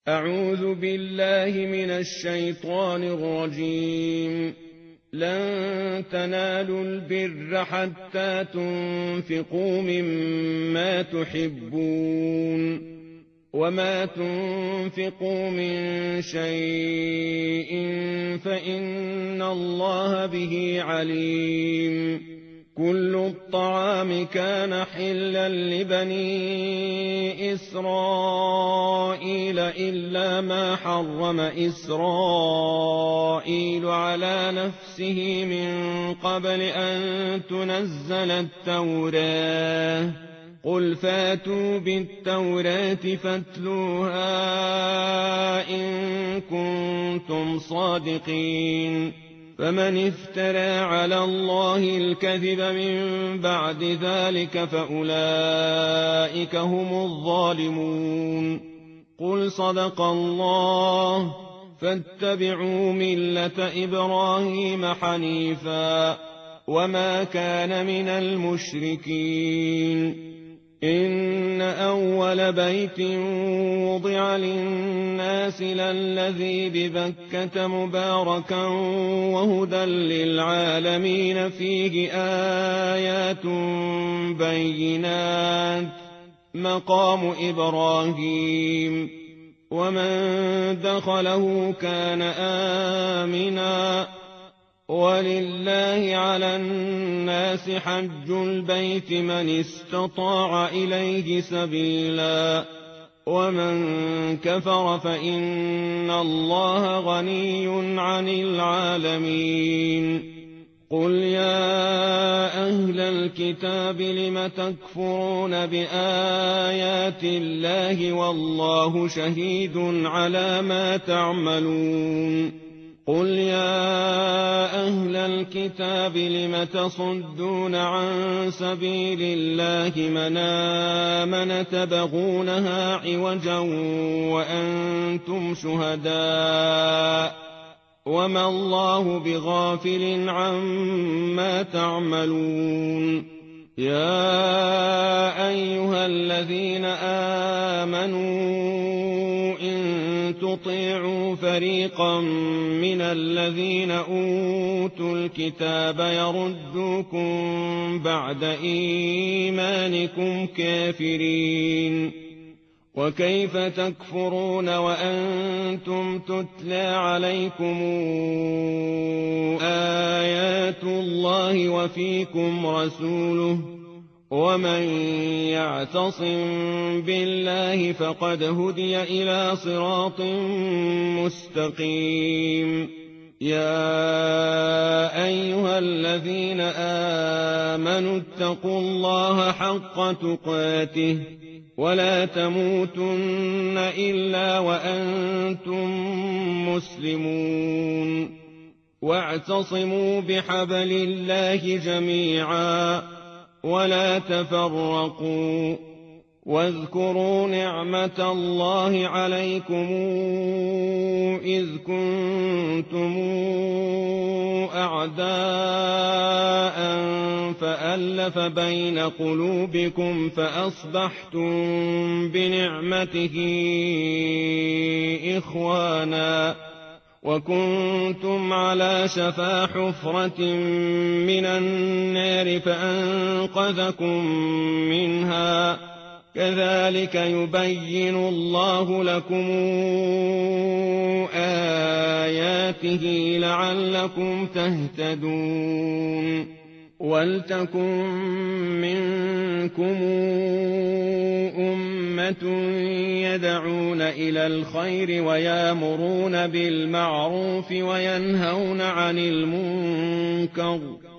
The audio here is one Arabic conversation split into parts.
أعوذ بالله من الشيطان الرجيم. لن تنالوا البر حتى تنفقوا مما تحبون وما تنفقوا من شيء فإن الله به عليم. كل الطعام كان حلا لبني إسرائيل إلا ما حرم إسرائيل على نفسه من قبل أن تنزل التوراة. قل فاتوا بالتوراة فاتلوها إن كنتم صادقين. فمن افترى على الله الكذب من بعد ذلك فأولئك هم الظالمون. قل صدق الله فاتبعوا ملة إبراهيم حنيفا وما كان من المشركين. إن أول بيت وضع للناس للذي ببكة مباركا وهدى للعالمين فيه آيات بينات مقام إبراهيم ومن دخله كان آمنا ولله على الناس حج البيت من استطاع إليه سبيلا ومن كفر فإن الله غني عن العالمين. قل يا أهل الكتاب لم تكفرون بآيات الله والله شهيد على ما تعملون. قل يا أهل الكتاب لم تصدون عن سبيل الله من آمن تبغونها عوجا وأنتم شهداء وما الله بغافل عما تعملون. يا أيها الذين آمنوا إن تطيعوا فريقا من الذين أوتوا الكتاب يردوكم بعد إيمانكم كافرين. وكيف تكفرون وأنتم تتلى عليكم آيات الله وفيكم رسوله ومن يعتصم بالله فقد هدي إلى صراط مستقيم. يا أيها الذين آمنوا اتقوا الله حق تقاته ولا تموتن إلا وأنتم مسلمون. واعتصموا بحبل الله جميعا ولا تفرقوا. واذكروا نعمة الله عليكم إذ كنتم أعداء فألف بين قلوبكم فأصبحتم بنعمته إخوانا وكنتم على شفا حفرة من النار فأنقذكم منها. كذلك يبين الله لكم آياته لعلكم تهتدون. ولتكن منكم أمة يدعون إلى الخير ويامرون بالمعروف وينهون عن المنكر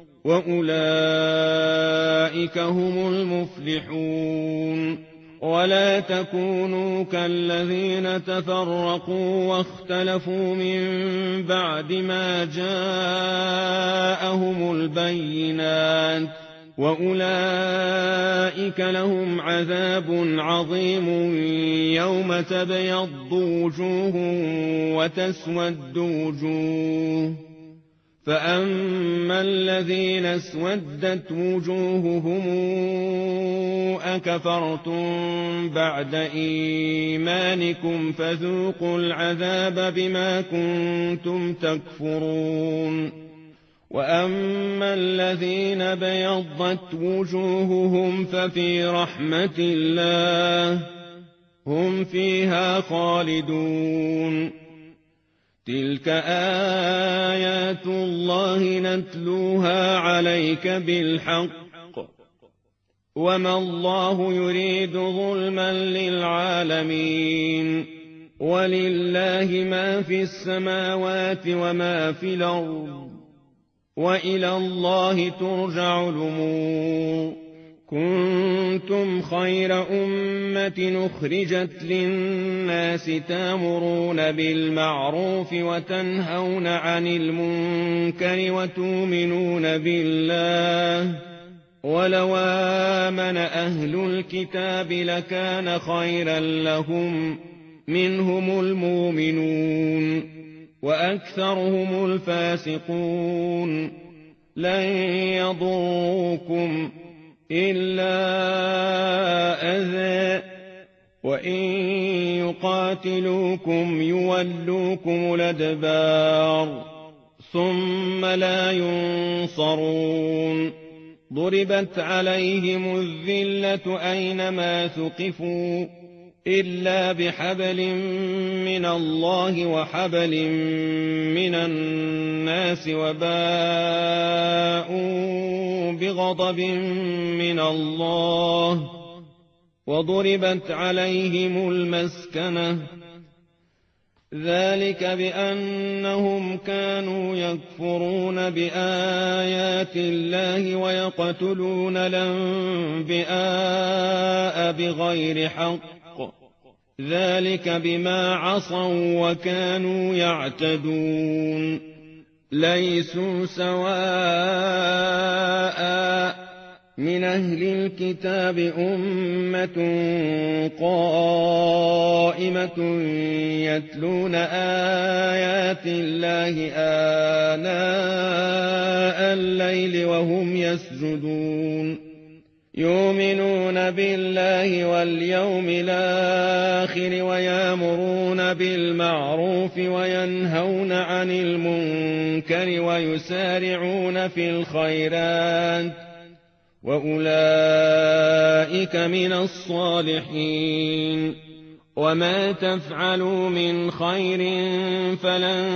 وأولئك هم المفلحون. ولا تكونوا كالذين تفرقوا واختلفوا من بعد ما جاءهم البينات وأولئك لهم عذاب عظيم يوم تبيض وجوه وتسود وجوه فأما الذين اسودت وجوههم أكفرتم بعد إيمانكم فذوقوا العذاب بما كنتم تكفرون وأما الذين بيضت وجوههم ففي رحمة الله هم فيها خالدون تلك آيات الله نتلوها عليك بالحق وما الله يريد ظلما للعالمين ولله ما في السماوات وما في الأرض وإلى الله ترجع الأمور كنتم خير أمة أخرجت للناس تأمرون بالمعروف وتنهون عن المنكر وتؤمنون بالله ولو آمن أهل الكتاب لكان خيرا لهم منهم المؤمنون وأكثرهم الفاسقون لن يضروكم إلا أذى وإن يقاتلوكم يولوكم الأدبار ثم لا ينصرون ضربت عليهم الذلة أينما ثقفوا إلا بحبل من الله وحبل من الناس وباءوا بغضب من الله وضربت عليهم المسكنة ذلك بأنهم كانوا يكفرون بآيات الله ويقتلون الأنبياء بغير حق ذلك بما عصوا وكانوا يعتدون ليسوا سواء من أهل الكتاب أمة قائمة يتلون آيات الله آناء الليل وهم يسجدون يؤمنون بالله واليوم الآخر ويأمرون بالمعروف وينهون عن المنكر ويسارعون في الخيرات وأولئك من الصالحين وما تفعلوا من خير فلن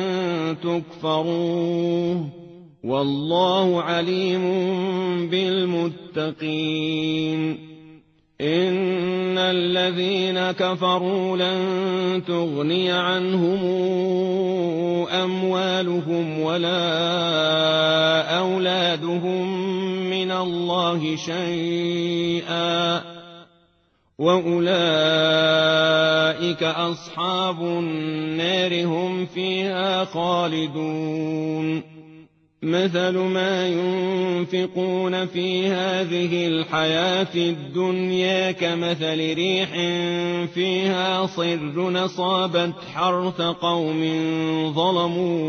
تكفروه والله عليم بالمتقين إن الذين كفروا لن تغني عنهم أموالهم ولا أولادهم من الله شيئا وأولئك أصحاب النار هم فيها خالدون مثل ما ينفقون في هذه الحياة الدنيا كمثل ريح فيها صر أصابت حرث قوم ظلموا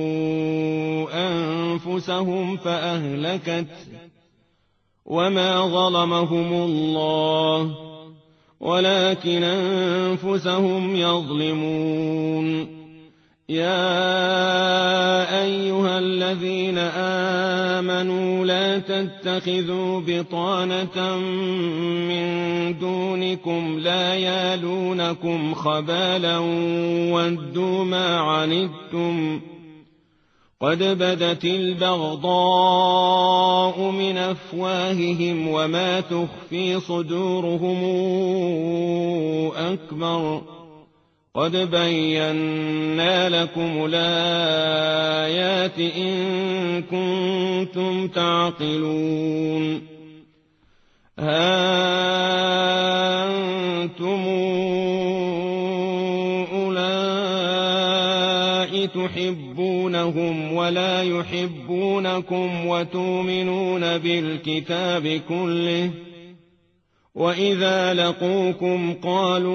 أنفسهم فأهلكت وما ظلمهم الله ولكن أنفسهم يظلمون يا أيها الذين آمنوا لا تتخذوا بطانة من دونكم لا يالونكم خبالا ودوا ما عنتم قد بدت البغضاء من أفواههم وما تخفي صدورهم أكبر قد بينا لكم الآيات إن كنتم تعقلون ها أنتم أولئك تحبونهم ولا يحبونكم وتؤمنون بالكتاب كله وإذا لقوكم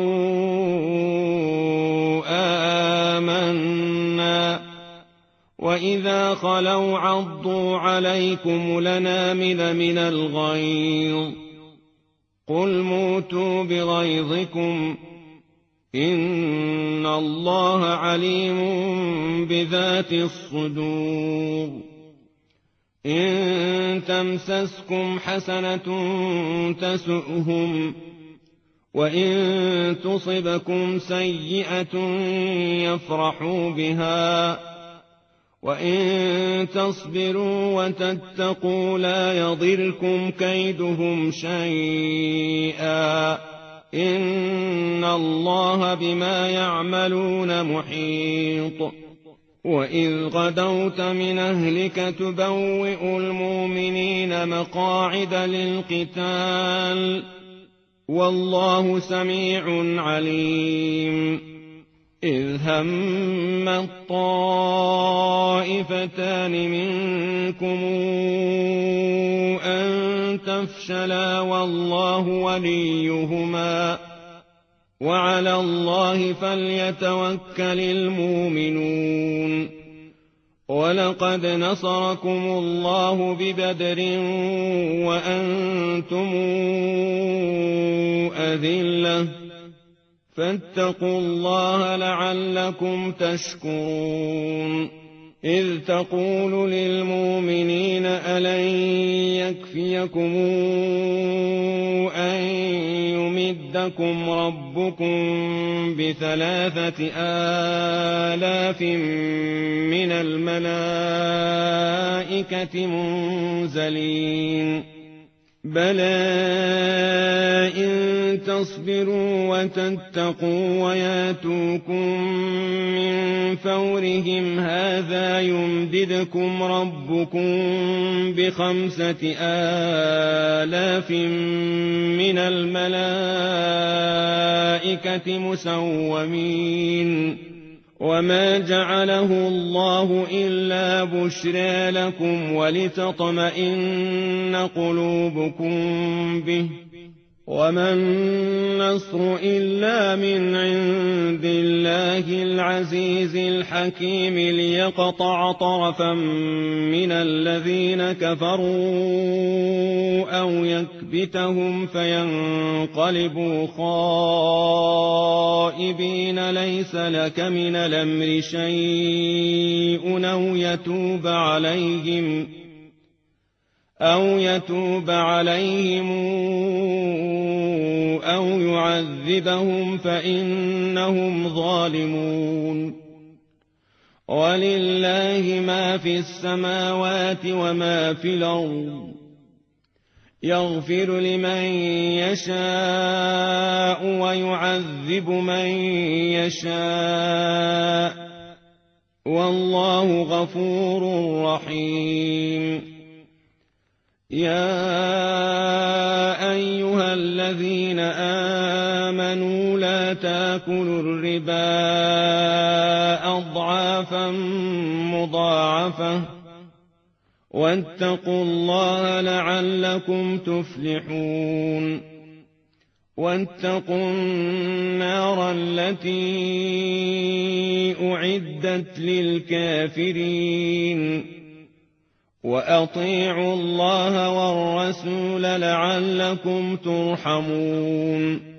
قالوا آمنا وإذا خلوا عضوا عليكم الأنامل من الغيظ قل موتوا بغيظكم إن الله عليم بذات الصدور إن تمسسكم حسنة تسؤهم وإن تصبكم سيئة يفرحوا بها وإن تصبروا وتتقوا لا يضركم كيدهم شيئا إن الله بما يعملون محيط وإذ غدوت من أهلك تبوئ المؤمنين مقاعد للقتال والله سميع عليم إذ هم الطائفتان منكم أن تفشلا والله وليهما وعلى الله فليتوكل المؤمنون ولقد نصركم الله ببدر وأنتم أذلة فاتقوا الله لعلكم تشكرون إذ تقول للمؤمنين ألن يكفيكم أن يمدكم ربكم ب3,000 من الملائكة منزلين بلى إن تصبروا وتتقوا وياتوكم من فورهم هذا يمددكم ربكم ب5,000 من الملائكة مسومين وما جعله الله إلا بشرى لكم ولتطمئن قلوبكم به وما النصر إلا من عند الله العزيز الحكيم ليقطع طرفا من الذين كفروا أو يكبتهم فينقلبوا خائبين ليس لك من الأمر شيء أو يتوب عليهم أو يعذبهم فإنهم ظالمون ولله ما في السماوات وما في الأرض يغفر لمن يشاء ويعذب من يشاء والله غفور رحيم يا أيها الذين آمنوا لا تاكلوا الربا أضعافا مضاعفة واتقوا الله لعلكم تفلحون واتقوا النار التي أعدت للكافرين وأطيعوا الله والرسول لعلكم ترحمون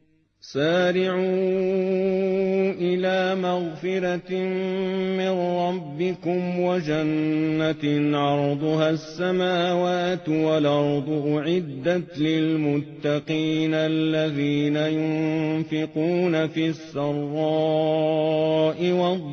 سارعوا إلى مغفرة من ربكم وجنة عرضها السماوات والأرض أعدت للمتقين الذين ينفقون في السراء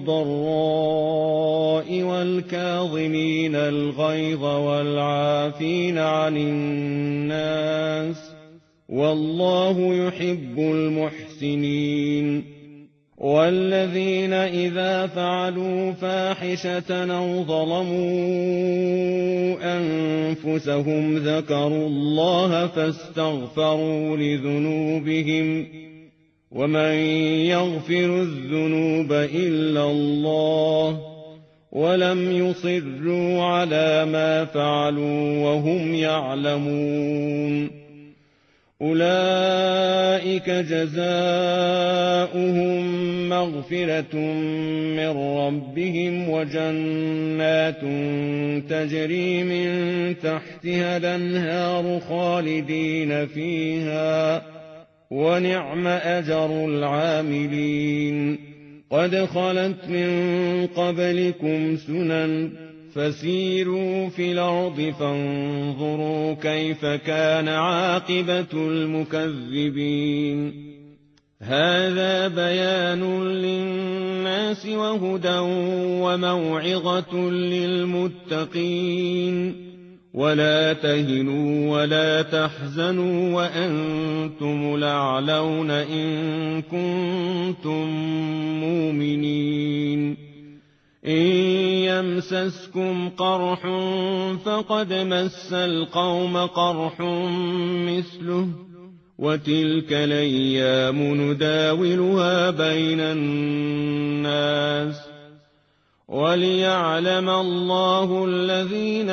والضراء والكاظمين الغيظ والعافين عن الناس والله يحب المحسنين والذين إذا فعلوا فاحشة أو ظلموا أنفسهم ذكروا الله فاستغفروا لذنوبهم ومن يغفر الذنوب إلا الله ولم يصروا على ما فعلوا وهم يعلمون أولئك جزاؤهم مغفرة من ربهم وجنات تجري من تحتها الأنهار خالدين فيها ونعم أجر العاملين قد خلت من قبلكم سنن فسيروا في الأرض فانظروا كيف كان عاقبة المكذبين هذا بيان للناس وهدى وموعظة للمتقين ولا تهنوا ولا تحزنوا وأنتم الأعلون إن كنتم مؤمنين إن يمسسكم قرح فقد مس القوم قرح مثله وتلك الأيام نداولها بين الناس وليعلم الله الذين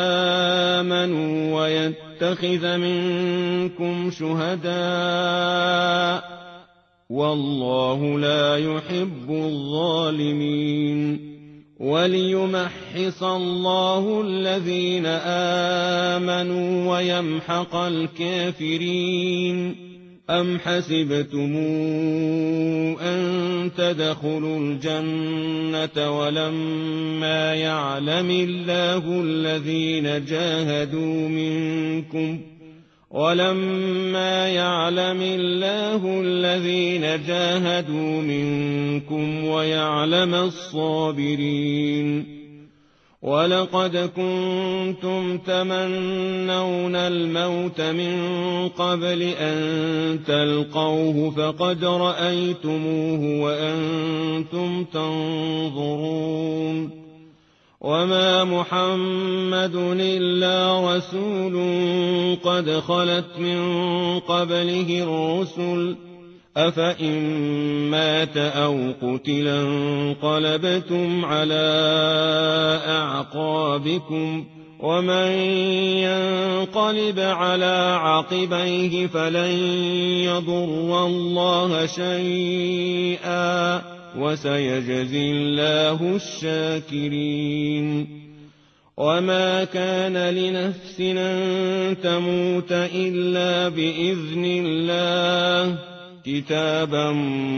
آمنوا ويتخذ منكم شهداء والله لا يحب الظالمين وليمحص الله الذين آمنوا ويمحق الكافرين أم حسبتم أن تدخلوا الجنة ولما يعلم الله الذين جاهدوا منكم ويعلم الصابرين ولقد كنتم تمنون الموت من قبل أن تلقوه فقد رأيتموه وأنتم تنظرون وما محمد إلا رسول قد خلت من قبله الرسل أفإن مات أو قتلا انقلبتم على أعقابكم ومن ينقلب على عقبيه فلن يضر الله شيئا وسيجزي الله الشاكرين وما كان لنفس أن تموت إلا بإذن الله كتابا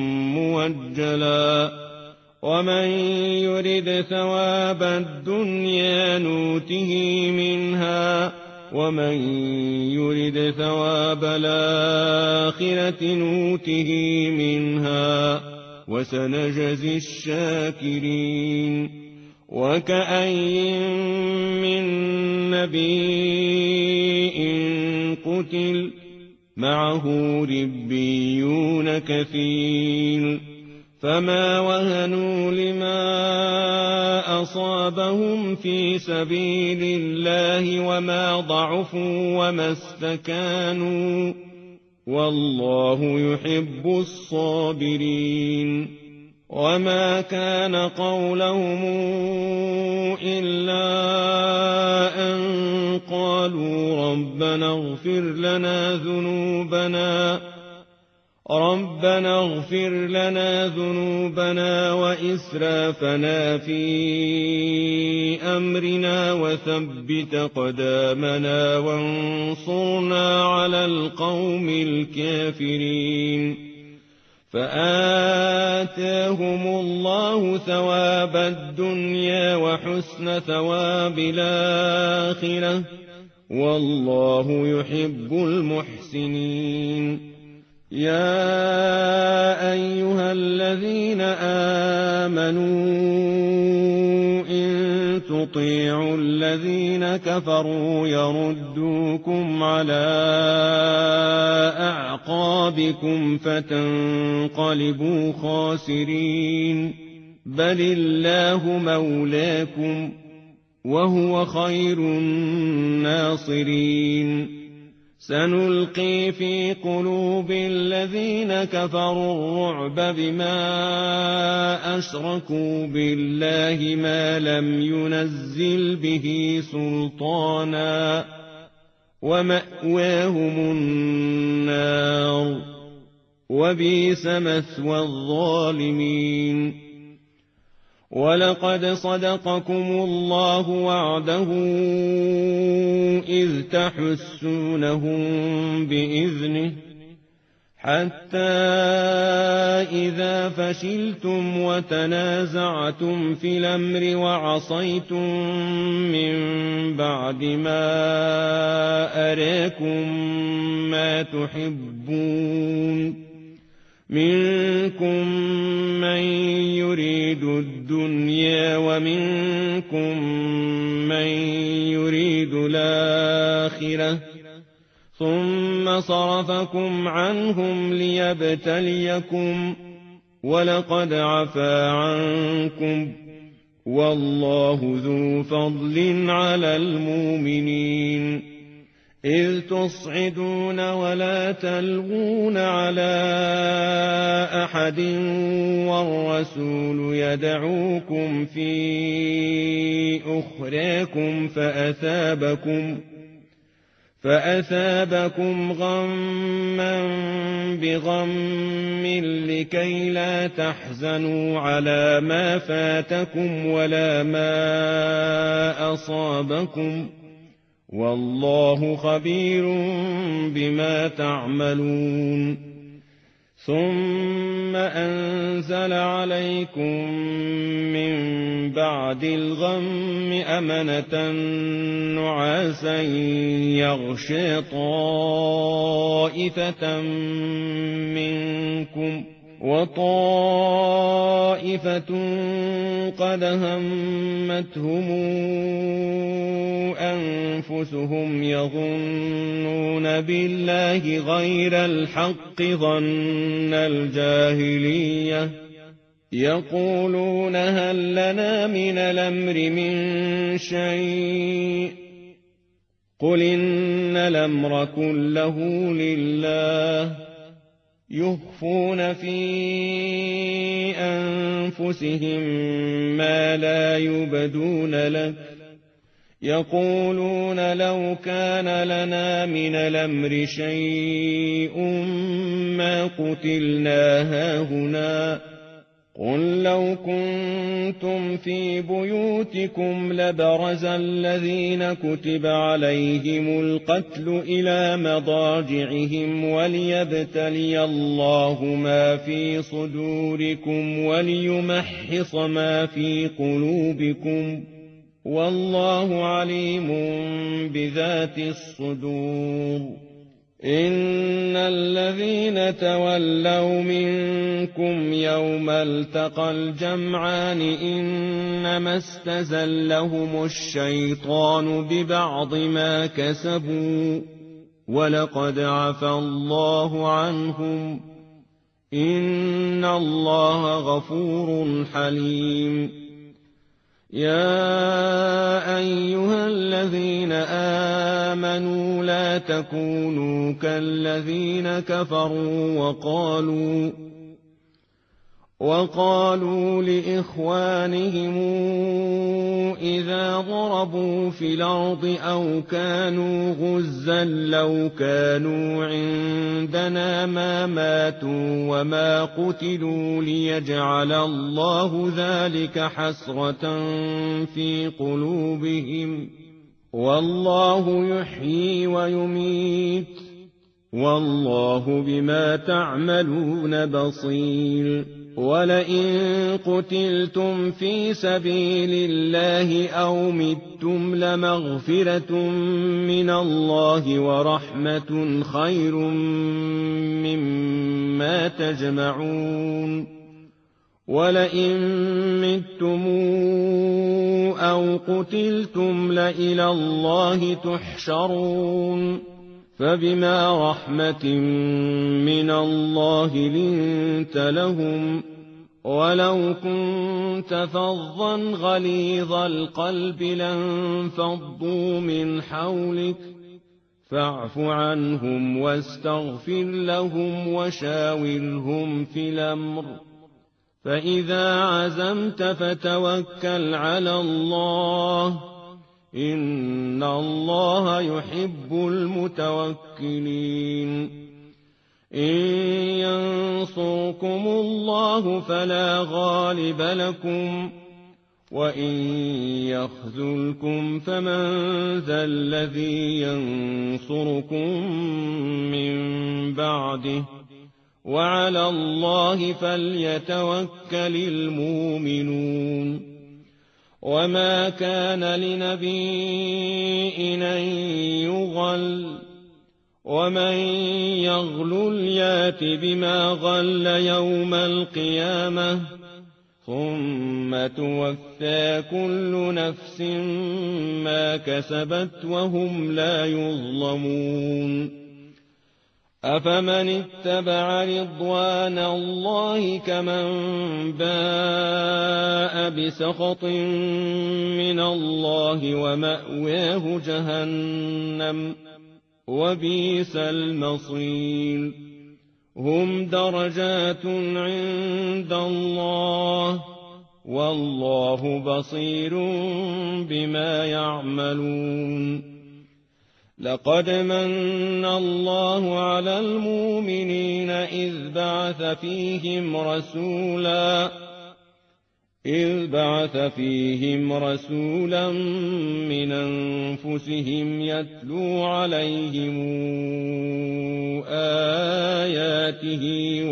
موجلا ومن يرد ثواب الدنيا نوته منها ومن يرد ثواب الآخرة نوته منها وسنجزي الشاكرين وكأي من نبي قتل معه ربيون كثير فما وهنوا لما أصابهم في سبيل الله وما ضعفوا وما استكانوا والله يحب الصابرين وما كان قولهم إلا أن قالوا ربنا اغفر لنا ذنوبنا وإسرافنا في أمرنا وثبت قدامنا وانصرنا على القوم الكافرين فآتاهم الله ثواب الدنيا وحسن ثواب الآخرة والله يحب المحسنين يا أيها الذين آمنوا إن تطيعوا الذين كفروا يردوكم على أعقابكم فتنقلبوا خاسرين بل الله مولاكم وهو خير الناصرين سنلقي في قلوب الذين كفروا الرعب بما أشركوا بالله ما لم ينزل به سلطانا ومأواهم النار وبئس مثوى الظالمين ولقد صدقكم الله وعده إذ تحسونهم بإذنه حتى إذا فشلتم وتنازعتم في الأمر وعصيتم من بعد ما أراكم ما تحبون منكم من يريد الدنيا ومنكم من يريد الآخرة ثم صرفكم عنهم ليبتليكم ولقد عفا عنكم والله ذو فضل على المؤمنين إذ تصعدون ولا تلغون على أحد والرسول يدعوكم في أخراكم فأثابكم غما بغم لكي لا تحزنوا على ما فاتكم ولا ما أصابكم والله خبير بما تعملون ثم أنزل عليكم من بعد الغم أمنة نعاسا يغشي طائفة منكم وطائفة قد همتهم أنفسهم يظنون بالله غير الحق ظن الجاهلية يقولون هل لنا من الأمر من شيء قل إن الأمر كله لله يخفون في أنفسهم ما لا يبدون لك يقولون لو كان لنا من الأمر شيء ما قتلنا هاهنا قل لو كنتم في بيوتكم لبرز الذين كتب عليهم القتل إلى مضاجعهم وليبتلي الله ما في صدوركم وليمحص ما في قلوبكم والله عليم بذات الصدور إن الذين تولوا منكم يوم التقى الجمعان إنما استزلهم الشيطان ببعض ما كسبوا ولقد عفى الله عنهم إن الله غفور حليم يا أيها الذين آمنوا لا تكونوا كالذين كفروا وقالوا لإخوانهم إذا ضربوا في الأرض أو كانوا غزا لو كانوا عندنا ما ماتوا وما قتلوا ليجعل الله ذلك حسرة في قلوبهم والله يحيي ويميت والله بما تعملون بصير ولئن قتلتم في سبيل الله أو متم لمغفرة من الله ورحمة خير مما تجمعون ولئن متم أو قتلتم لإلى الله تحشرون فبما رحمة من الله لنت لهم ولو كنت فظا غليظ القلب لانفضوا من حولك فاعف عنهم واستغفر لهم وشاورهم في الأمر فإذا عزمت فتوكل على الله إن الله يحب المتوكلين إن ينصركم الله فلا غالب لكم وإن يخذلكم فمن ذا الذي ينصركم من بعده وعلى الله فليتوكل المؤمنون وما كان لنبي أن يغل ومن يغلل يات بما غل يوم القيامة ثم توفى كل نفس ما كسبت وهم لا يظلمون أفمن اتبع رضوان الله كمن باء بسخط من الله ومأواه جهنم وبئس المصير هم درجات عند الله والله بصير بما يعملون لقد من الله على المؤمنين إذ بعث فيهم رسولا من أنفسهم يتلو عليهم آياته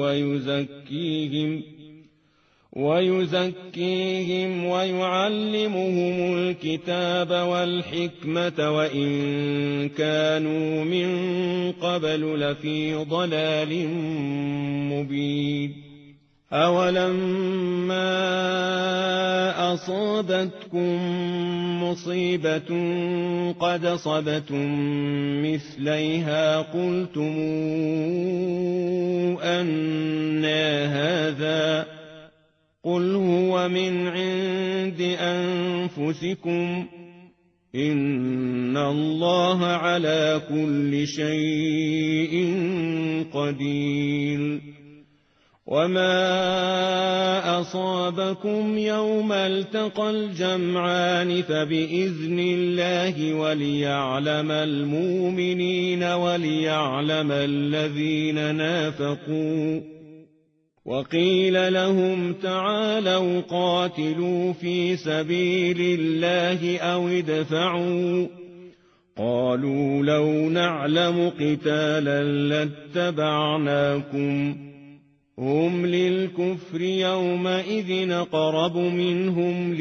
ويزكيهم ويعلمهم الكتاب والحكمة وإن كانوا من قبل لفي ضلال مبين أولما أصابتكم مصيبة قد صبتم مثليها قلتم أنى هذا قل هو من عند أنفسكم إن الله على كل شيء قدير وما أصابكم يوم التقى الجمعان فبإذن الله وليعلم المؤمنين وليعلم الذين نافقوا وقيل لهم تعالوا قاتلوا في سبيل الله أو ادفعوا قالوا لو نعلم قتالا لاتبعناكم هم للكفر يومئذ أقرب منهم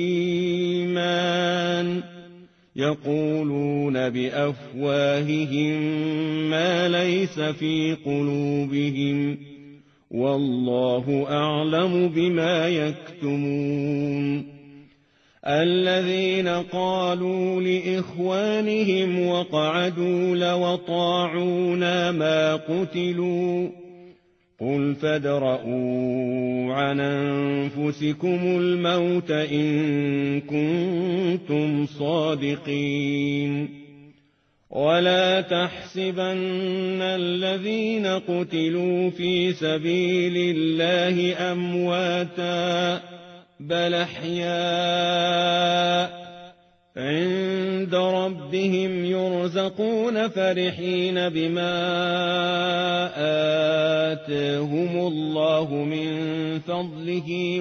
للإيمان يقولون بأفواههم ما ليس في قلوبهم والله أعلم بما يكتمون الذين قالوا لإخوانهم وقعدوا لو أطاعونا ما قتلوا قل فادرءوا عن أنفسكم الموت إن كنتم صادقين ولا تحسبن الذين قتلوا في سبيل الله أمواتا بل أحياء عند ربهم يرزقون فرحين بما آتاهم الله من فضله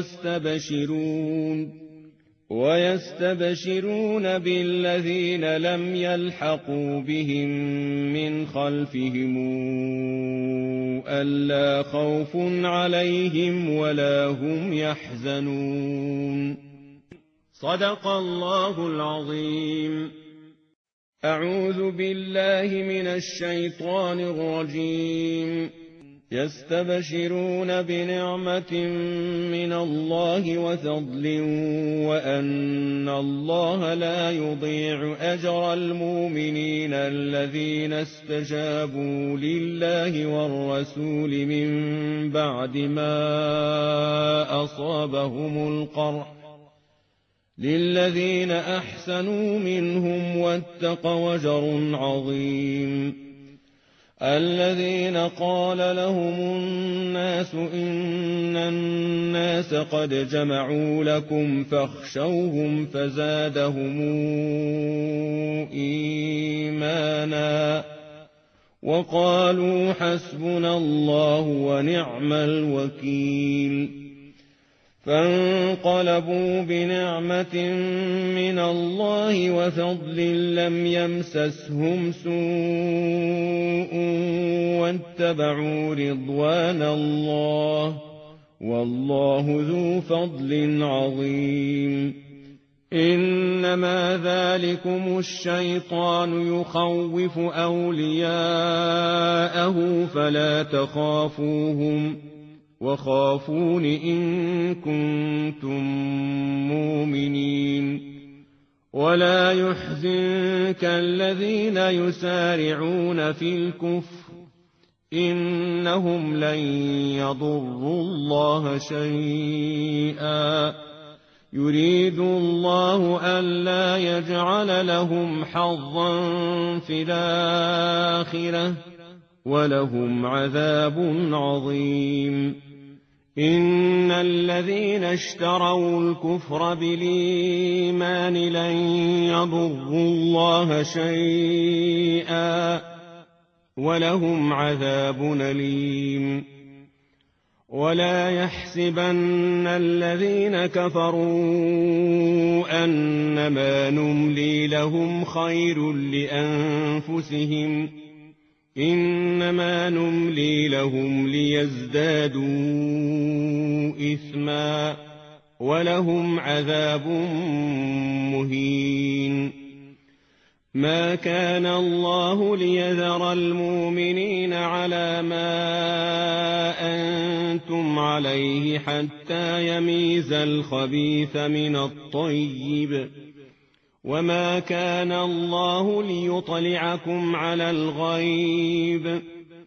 ويستبشرون بالذين لم يلحقوا بهم من خلفهم ألا خوف عليهم ولا هم يحزنون صدق الله العظيم أعوذ بالله من الشيطان الرجيم يستبشرون بنعمة من الله وفضل وأن الله لا يضيع أجر المؤمنين الذين استجابوا لله والرسول من بعد ما أصابهم القرح للذين أحسنوا منهم واتقوا أجر عظيم الذين قال لهم الناس إن الناس الناس قد جمعوا لكم فاخشوهم فزادهم إيمانا وقالوا حسبنا الله ونعم الوكيل فانقلبوا بنعمة من الله وفضل لم يمسسهم سوء واتبعوا رضوان الله والله ذو فضل عظيم إنما ذلكم الشيطان يخوف أولياءه فلا تخافوهم وخافون إن كنتم مؤمنين ولا يحزنك الذين يسارعون في الكفر إنهم لن يضروا الله شيئا يريد الله ألا يجعل لهم حظا في الآخرة ولهم عذاب عظيم إن الذين اشتروا الكفر بالإيمان لن يضروا الله شيئا ولهم عذاب أليم ولا يحسبن الذين كفروا أنما نملي لهم خير لأنفسهم إنما نملي لهم ليزدادوا إثما ولهم عذاب مهين ما كان الله ليذر المؤمنين على ما أنتم عليه حتى يميز الخبيث من الطيب وما كان الله ليطلعكم على الغيب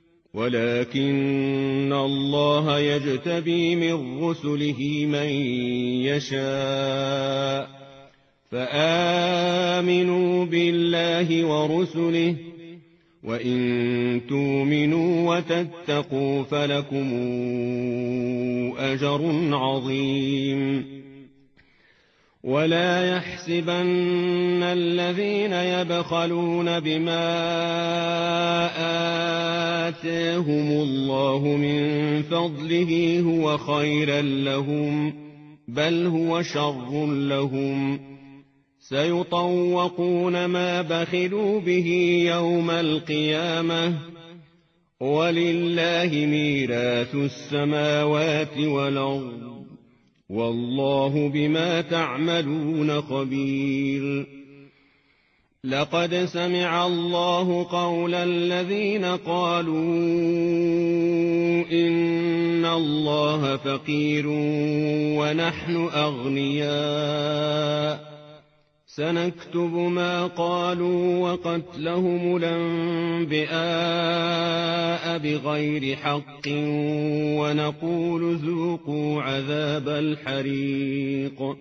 ولكن الله يجتبي من رسله من يشاء فآمنوا بالله ورسله وإن تؤمنوا وتتقوا فلكم أجر عظيم ولا يحسبن الذين يبخلون بما آتاهم الله من فضله هو خيرا لهم بل هو شر لهم سيطوقون ما بخلوا به يوم القيامة ولله ميراث السماوات والأرض والله بما تعملون خبير لقد سمع الله قول الذين قالوا إن الله فقير ونحن أغنياء سنكتب ما قالوا وقتلهم الأنبياء بغير حق ونقول ذوقوا عذاب الحريق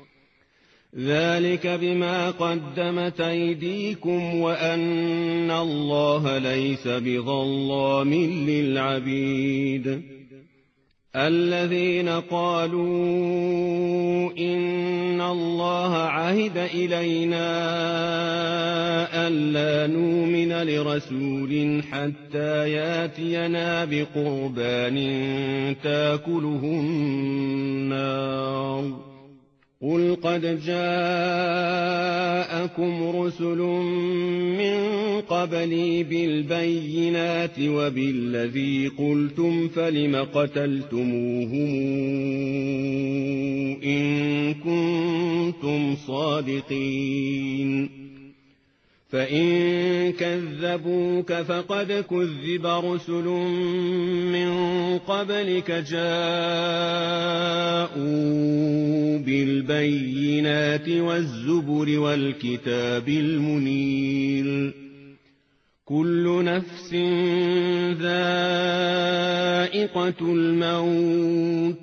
ذلك بما قدمت أيديكم وأن الله ليس بظلام للعبيد الذين قالوا إن الله عهد إلينا ألا نؤمن لرسول حتى ياتينا بقربان تاكله النار قل قد جاءكم رسل من قبلي بالبينات وبالذي قلتم فلم قتلتموهم إن كنتم صادقين فإن كذبوك فقد كذب رسل من قبلك جاءوا بالبينات والزبر والكتاب المنير كل نفس ذائقة الموت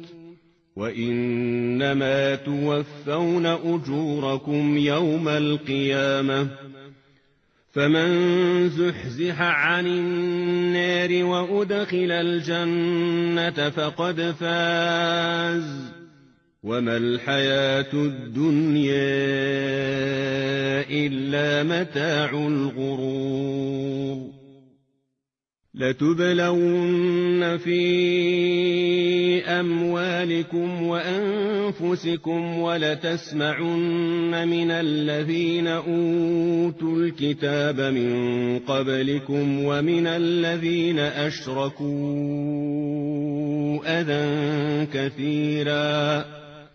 وإنما توفون أجوركم يوم القيامة فمن زحزح عن النار وأدخل الجنة فقد فاز وما الحياة الدنيا إلا متاع الغرور لتبلون في أموالكم وأنفسكم ولتسمعن من الذين أوتوا الكتاب من قبلكم ومن الذين أشركوا أذى كثيرا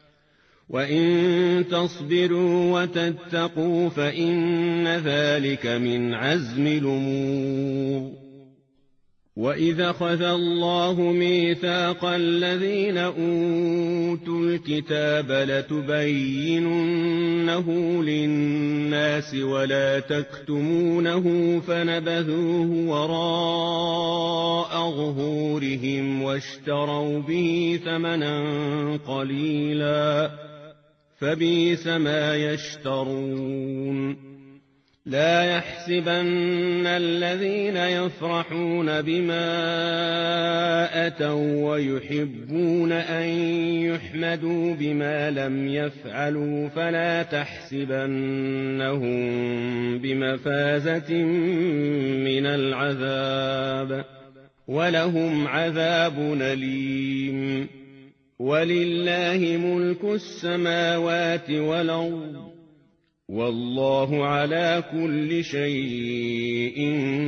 وإن تصبروا وتتقوا فإن ذلك من عزم الأمور وإذا أخذ الله ميثاق الذين أوتوا الكتاب لتبيننه للناس ولا تكتمونه فنبذوه وراء ظهورهم واشتروا به ثمنا قليلا فبئس ما يشترون لا يحسبن الذين يفرحون بما أتوا ويحبون أن يحمدوا بما لم يفعلوا فلا تحسبنهم بمفازة من العذاب ولهم عذاب أليم ولله ملك السماوات والأرض والله على كل شيء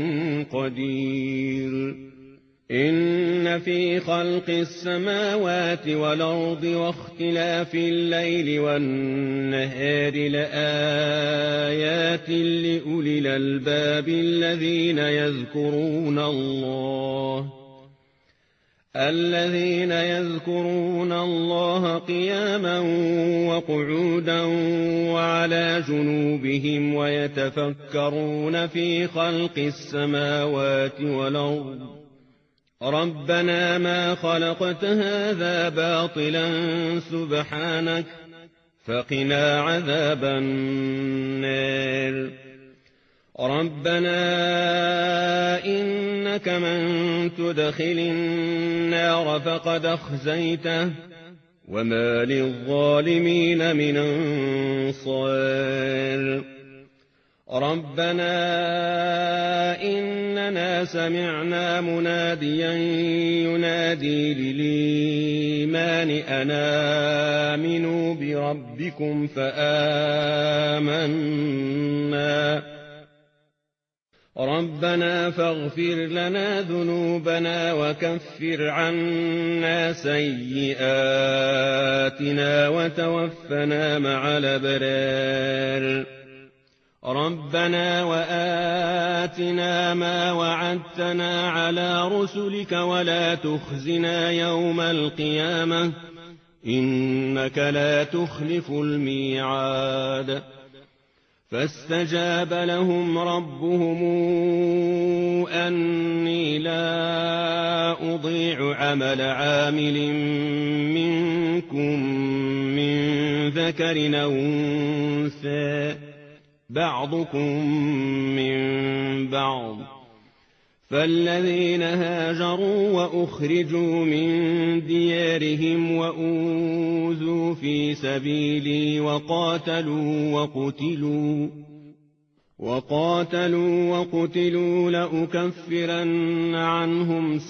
قدير إن في خلق السماوات والأرض واختلاف الليل والنهار لآيات لأولي الألباب الذين يذكرون الله قياما وقعودا وعلى جنوبهم ويتفكرون في خلق السماوات والأرض ربنا ما خلقت هذا باطلا سبحانك فقنا عذاب النار ربنا إنك من تدخل النار فقد أخزيته وما للظالمين من أنصار ربنا إننا سمعنا مناديا ينادي للإيمان أن آمنوا بربكم فآمنا ربنا فاغفر لنا ذنوبنا وكفر عنا سيئاتنا وتوفنا مع الأبرار ربنا وآتنا ما وعدتنا على رسلك ولا تخزنا يوم القيامة إنك لا تخلف الميعاد فاستجاب لهم ربهم أني لا أضيع عمل عامل منكم من ذكر أو أنثى بعضكم من بعض فالذين هاجروا وأخرجوا من ديارهم وأوذوا في سبيلي وقاتلوا وقتلوا لأكفرن عنهم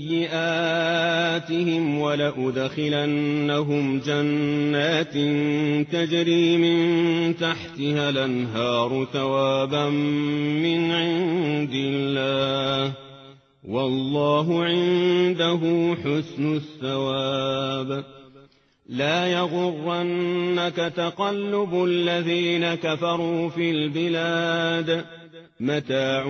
سيئاتهم ولأدخلنهم جنات تجري من تحتها الأنهار ثوابا من عند الله والله عنده حسن الثواب لا يغرنك تقلب الذين كفروا في البلاد متاع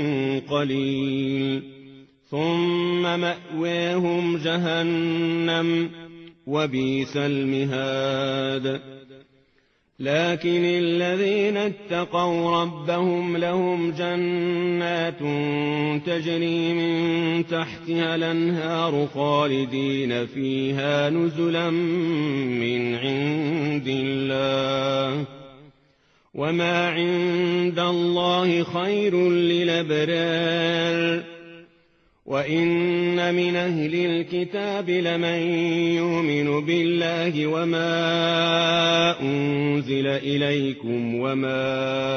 قليل ثم مأواهم جهنم وبئس المهاد لكن الذين اتقوا ربهم لهم جنات تجري من تحتها الأنهار خالدين فيها نزلا من عند الله وما عند الله خير للأبرار وإن من أهل الكتاب لمن يؤمن بالله وما أنزل إليكم وما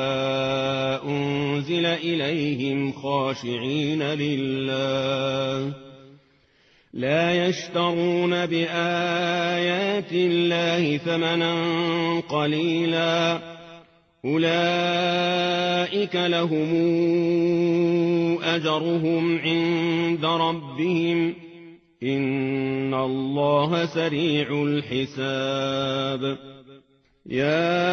أنزل إليهم خاشعين لله لا يشترون بآيات الله ثمنا قليلا أولئك لهم أجرهم عند ربهم إن الله سريع الحساب يا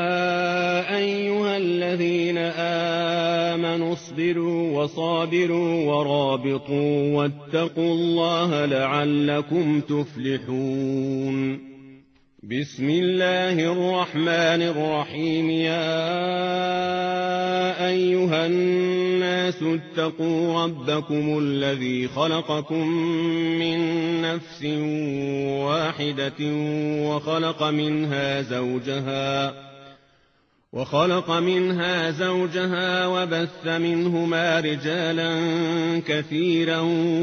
أيها الذين آمنوا اصبروا وصابروا ورابطوا واتقوا الله لعلكم تفلحون بسم الله الرحمن الرحيم يا أيها الناس اتقوا ربكم الذي خلقكم من نفس واحدة وخلق منها زوجها وبث منهما رجالا كثيرا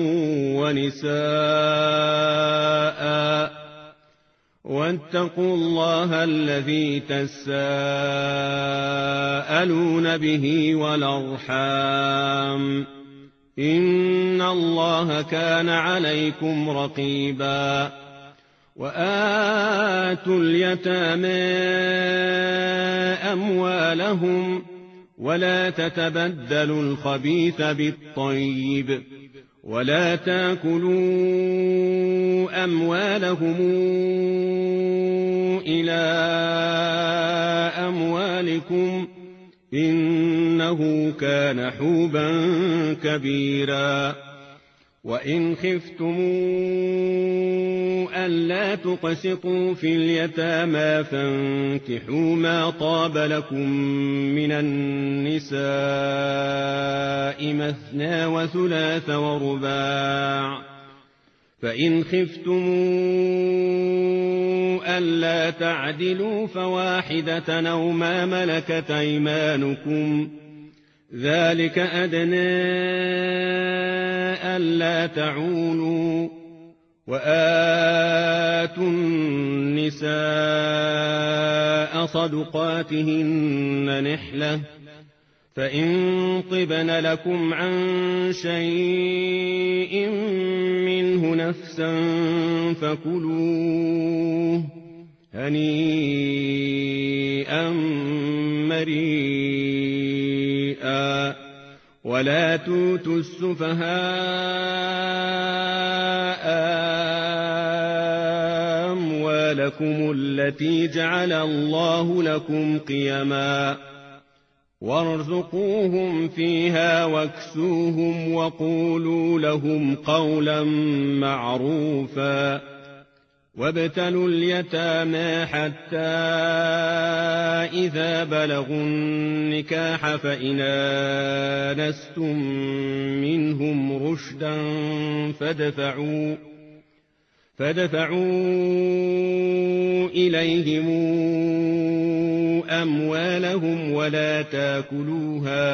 ونساء واتقوا الله الذي تساءلون به والأرحام إن الله كان عليكم رقيبا وآتوا اليتامى أموالهم ولا تتبدلوا الخبيث بالطيب ولا تاكلوا أموالهم إلى أموالكم إنه كان حوبا كبيرا وإن خفتم ألا تقسطوا في اليتامى فانكحوا ما طاب لكم من النساء مثنى وثلاث ورباع فإن خفتم ألا تعدلوا فواحدة أو ما ملكت أيمانكم ذلك أدنى ألا تعولوا وآتوا النساء صدقاتهن نحلة فإن طبن لكم عن شيء منه نفسا فكلوه هنيئا مريئا ولا توتوا السفهاء أموالكم التي جعل الله لكم قيما وارزقوهم فيها واكسوهم وقولوا لهم قولا معروفا وابتلوا اليتامى حتى إذا بلغوا النكاح فإن آنستم منهم رشدا فادفعوا إليهم أموالهم ولا تاكلوها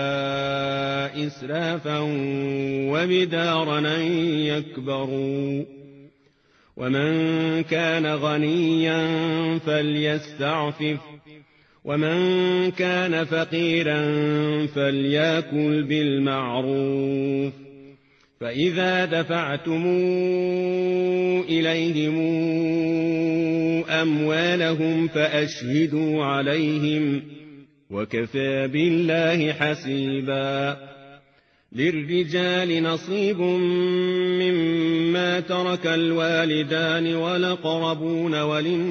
إسرافا وبدارا أن يكبروا ومن كان غنيا فليستعفف ومن كان فقيرا فليأكل بالمعروف فإذا دفعتم إليهم أموالهم فأشهدوا عليهم وكفى بالله حسيبا للرجال نصيب مما ترك الوالدان والأقربون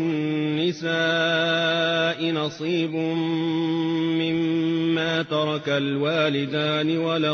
وللنساء نصيب مما ترك الوالدان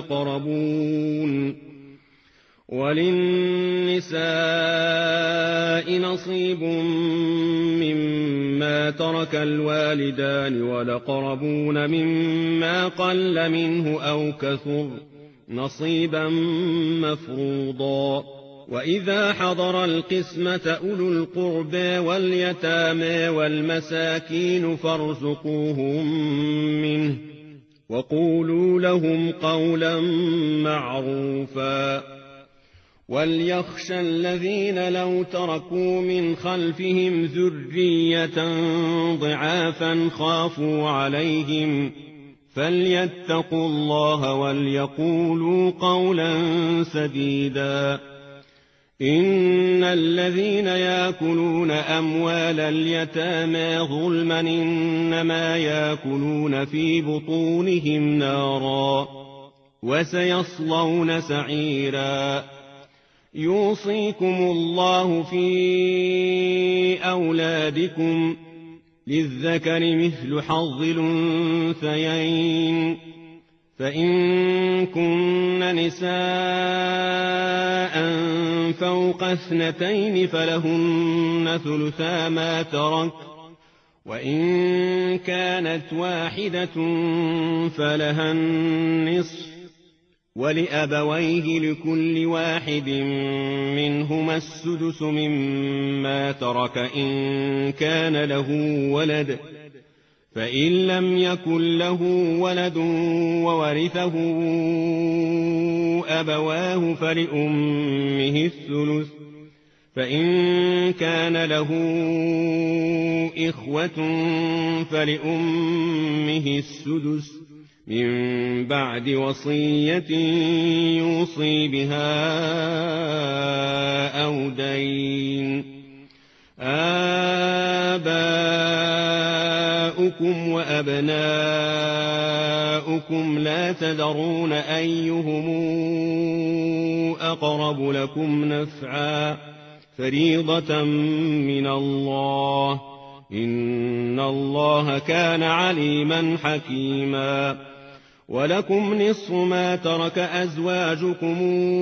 والأقربون مما قل منه أو كثر نصيبا مفروضا وإذا حضر القسمة أولو القربى واليتامى والمساكين فارزقوهم منه وقولوا لهم قولا معروفا وليخشى الذين لو تركوا من خلفهم ذرية ضعافا خافوا عليهم فليتقوا الله وليقولوا قولا سديدا إن الذين يأكلون أموال اليتامى ظلما إنما يأكلون في بطونهم نارا وسيصلون سعيرا يوصيكم الله في أولادكم للذكر مثل حظ الأنثيين فإن كن نساء فوق 2 فلهن ثلثا ما ترك وإن كانت واحدة فلها النصف ولأبويه لكل واحد منهما السدس مما ترك إن كان له ولد فإن لم يكن له ولد وورثه أبواه فلأمه الثلث فإن كان له إخوة فلأمه السدس من بعد وصية يوصي بها أو دين آباؤكم وأبناؤكم لا تدرون أيهم أقرب لكم نفعا فريضة من الله إن الله كان عليما حكيما ولكم نصف ما ترك أزواجكم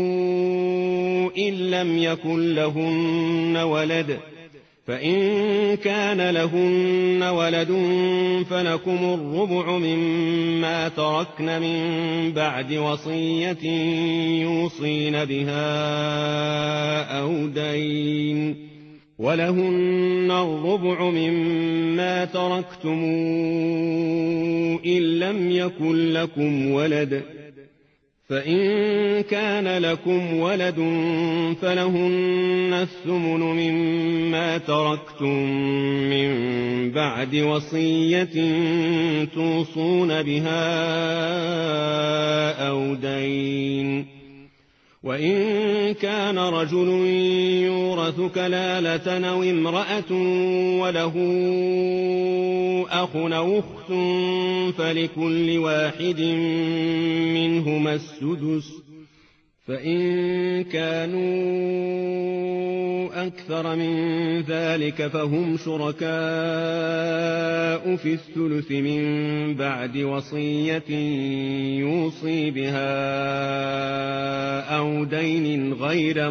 إن لم يكن لهن ولد فإن كان لهن ولد فلكم الربع مما تركن من بعد وصية يوصين بها أو دين ولهن الربع مما تركتم إن لم يكن لكم ولد فإن كان لكم ولد فلهن الثمن مما تركتم من بعد وصية توصون بها أو دين وإن كان رجل يورث كلالة أو امرأة وله أخ أو أخت فلكل واحد منهما السدس فإن كانوا أكثر من ذلك فهم شركاء في الثلث من بعد وصية يوصي بها أو دين غير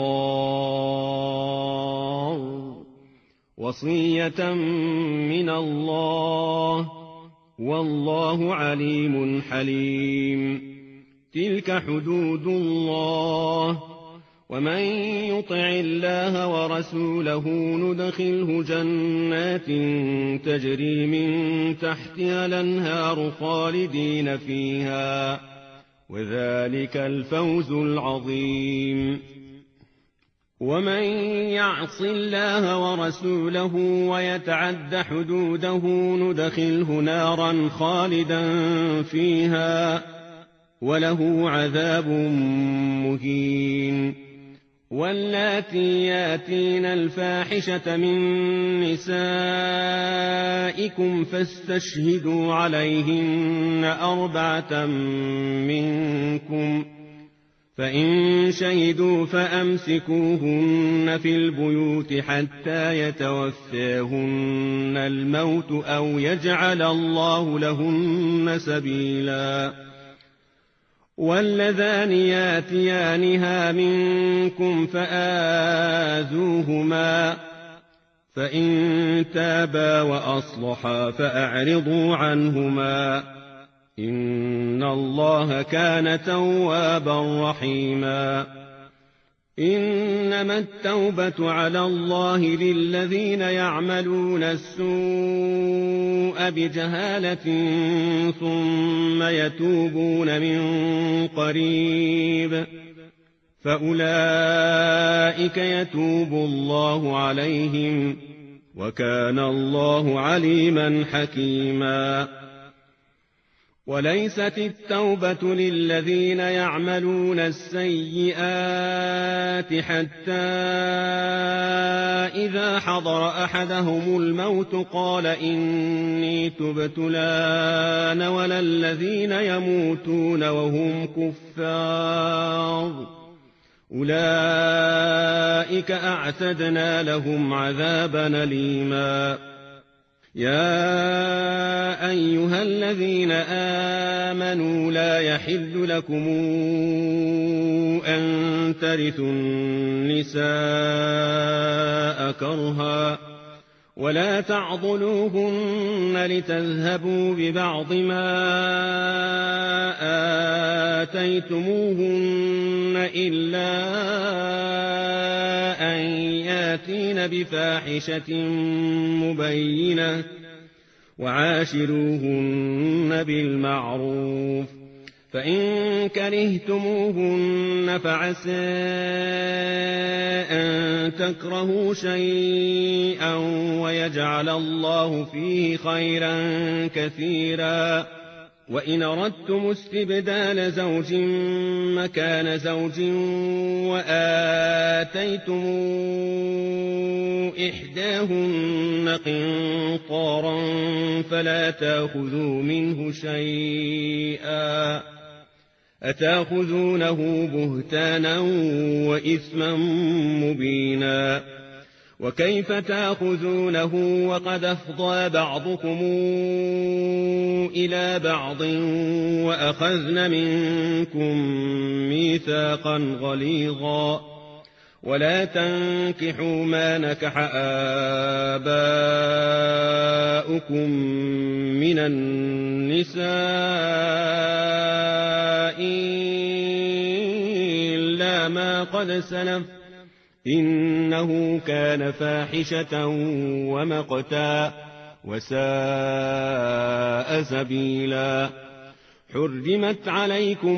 مضار وصية من الله والله عليم حليم تلك حدود الله ومن يطع الله ورسوله ندخله جنات تجري من تحتها الأنهار خالدين فيها وذلك الفوز العظيم ومن يعص الله ورسوله ويتعد حدوده ندخله نارا خالدا فيها وله عذاب مهين واللاتي ياتين الفاحشة من نسائكم فاستشهدوا عليهن 4 منكم فإن شهدوا فأمسكوهن في البيوت حتى يتوفاهن الموت أو يجعل الله لهن سبيلا واللذان ياتيانها منكم فآذوهما فإن تابا وأصلحا فأعرضوا عنهما إن الله كان توابا رحيما إنما التوبة على الله للذين يعملون السوء بجهالة ثم يتوبون من قريب فأولئك يتوب الله عليهم وكان الله عليما حكيما. وليست التوبة للذين يعملون السيئات حتى إذا حضر أحدهم الموت قال إني تبت الآن ولا الذين يموتون وهم كفار أولئك أعتدنا لهم عذابا أليما. يا أيها الذين آمنوا لا يحل لكم أن ترثوا النساء كرها ولا تعضلوهن لتذهبوا ببعض ما آتيتموهن إلا أن ياتين بفاحشة مبينة وعاشروهن بالمعروف فإن كرهتموهن فعسى أن تكرهوا شيئا ويجعل الله فيه خيرا كثيرا. وإن أردتم استبدال زوج مكان زوج وآتيتم إحداهن قنطارا فلا تأخذوا منه شيئا أتأخذونه بهتانا وإثما مبينا. وكيف تأخذونه وقد أفضى بعضكم إلى بعض وأخذن منكم ميثاقا غليظا. ولا تنكحوا ما نكح آباؤكم من النساء إلا ما قد سلف إنه كان فاحشة ومقتا وساء سبيلا. حرمت عليكم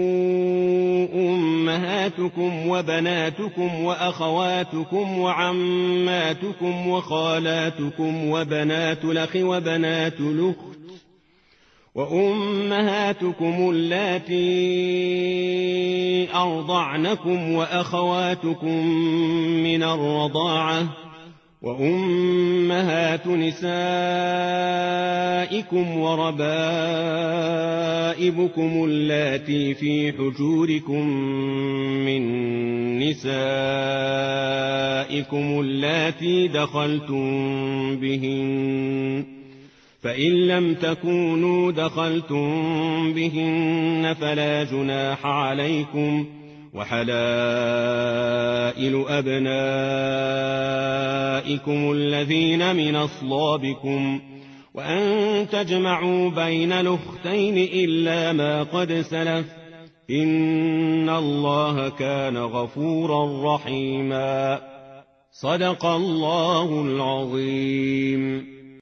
أمهاتكم وبناتكم وأخواتكم وعماتكم وخالاتكم وبنات الأخ وبنات الأخت وأمهاتكم اللاتي أرضعنكم وأخواتكم من الرضاعة وأمهات نسائكم وربائبكم اللاتي في حجوركم من نسائكم اللاتي دخلتم بهن فإن لم تكونوا دخلتم بهن فلا جناح عليكم وحلائل أبنائكم الذين من أصلابكم وأن تجمعوا بين الأختين إلا ما قد سلف إن الله كان غفورا رحيما. صدق الله العظيم.